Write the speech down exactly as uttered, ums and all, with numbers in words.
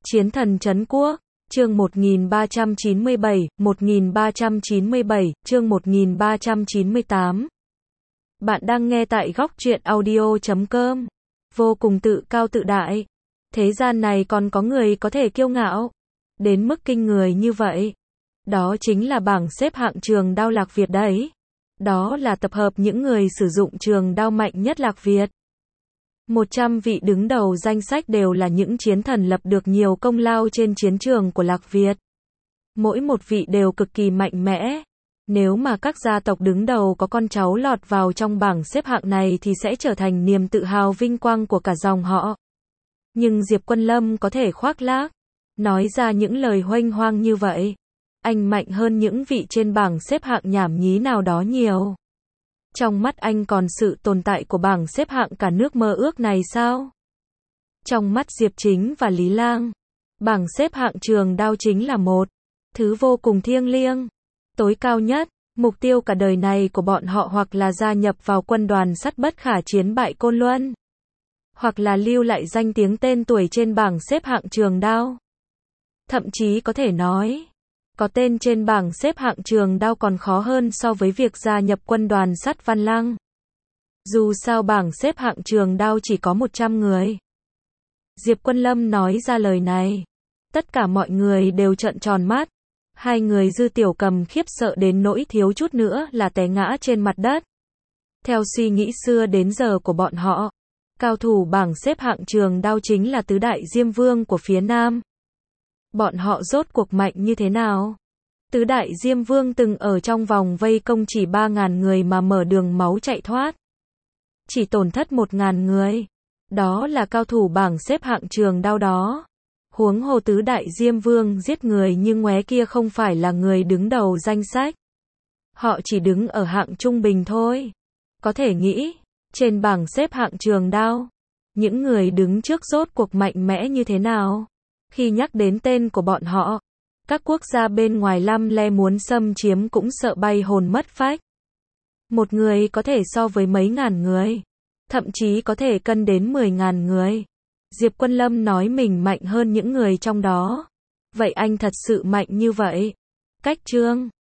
Chiến thần trấn quốc, chương một nghìn ba trăm chín mươi bảy, một nghìn ba trăm chín mươi bảy, chương một nghìn ba trăm chín mươi tám. Bạn đang nghe tại góc truyện audio chấm com. Vô cùng tự cao tự đại. Thế gian này còn có người có thể kiêu ngạo đến mức kinh người như vậy. Đó chính là bảng xếp hạng trường đao Lạc Việt đấy. Đó là tập hợp những người sử dụng trường đao mạnh nhất Lạc Việt. một trăm vị đứng đầu danh sách đều là những chiến thần lập được nhiều công lao trên chiến trường của Lạc Việt. Mỗi một vị đều cực kỳ mạnh mẽ. Nếu mà các gia tộc đứng đầu có con cháu lọt vào trong bảng xếp hạng này thì sẽ trở thành niềm tự hào vinh quang của cả dòng họ. Nhưng Diệp Quân Lâm có thể khoác lác, nói ra những lời huênh hoang như vậy. Anh mạnh hơn những vị trên bảng xếp hạng nhảm nhí nào đó nhiều. Trong mắt anh còn sự tồn tại của bảng xếp hạng cả nước mơ ước này sao? Trong mắt Diệp Chính và Lý Lang, bảng xếp hạng trường đao chính là một thứ vô cùng thiêng liêng, tối cao nhất. Mục tiêu cả đời này của bọn họ hoặc là gia nhập vào quân đoàn sắt bất khả chiến bại Côn Luân, hoặc là lưu lại danh tiếng tên tuổi trên bảng xếp hạng trường đao. Thậm chí có thể nói, có tên trên bảng xếp hạng trường đao còn khó hơn so với việc gia nhập quân đoàn sắt Văn Lăng. Dù sao bảng xếp hạng trường đao chỉ có một trăm người. Diệp Quân Lâm nói ra lời này, tất cả mọi người đều trợn tròn mắt. Hai người Dư Tiểu Cầm khiếp sợ đến nỗi thiếu chút nữa là té ngã trên mặt đất. Theo suy nghĩ xưa đến giờ của bọn họ, cao thủ bảng xếp hạng trường đao chính là tứ đại Diêm Vương của phía Nam. Bọn họ rốt cuộc mạnh như thế nào? Tứ đại Diêm Vương từng ở trong vòng vây công chỉ ba ngàn người mà mở đường máu chạy thoát. Chỉ tổn thất một ngàn người. Đó là cao thủ bảng xếp hạng trường đao đó. Huống hồ tứ đại Diêm Vương giết người như ngoé kia không phải là người đứng đầu danh sách. Họ chỉ đứng ở hạng trung bình thôi. Có thể nghĩ, trên bảng xếp hạng trường đao, những người đứng trước rốt cuộc mạnh mẽ như thế nào? Khi nhắc đến tên của bọn họ, các quốc gia bên ngoài lăm le muốn xâm chiếm cũng sợ bay hồn mất phách. Một người có thể so với mấy ngàn người, thậm chí có thể cân đến mười ngàn người. Diệp Quân Lâm nói mình mạnh hơn những người trong đó. Vậy anh thật sự mạnh như vậy? Cách chương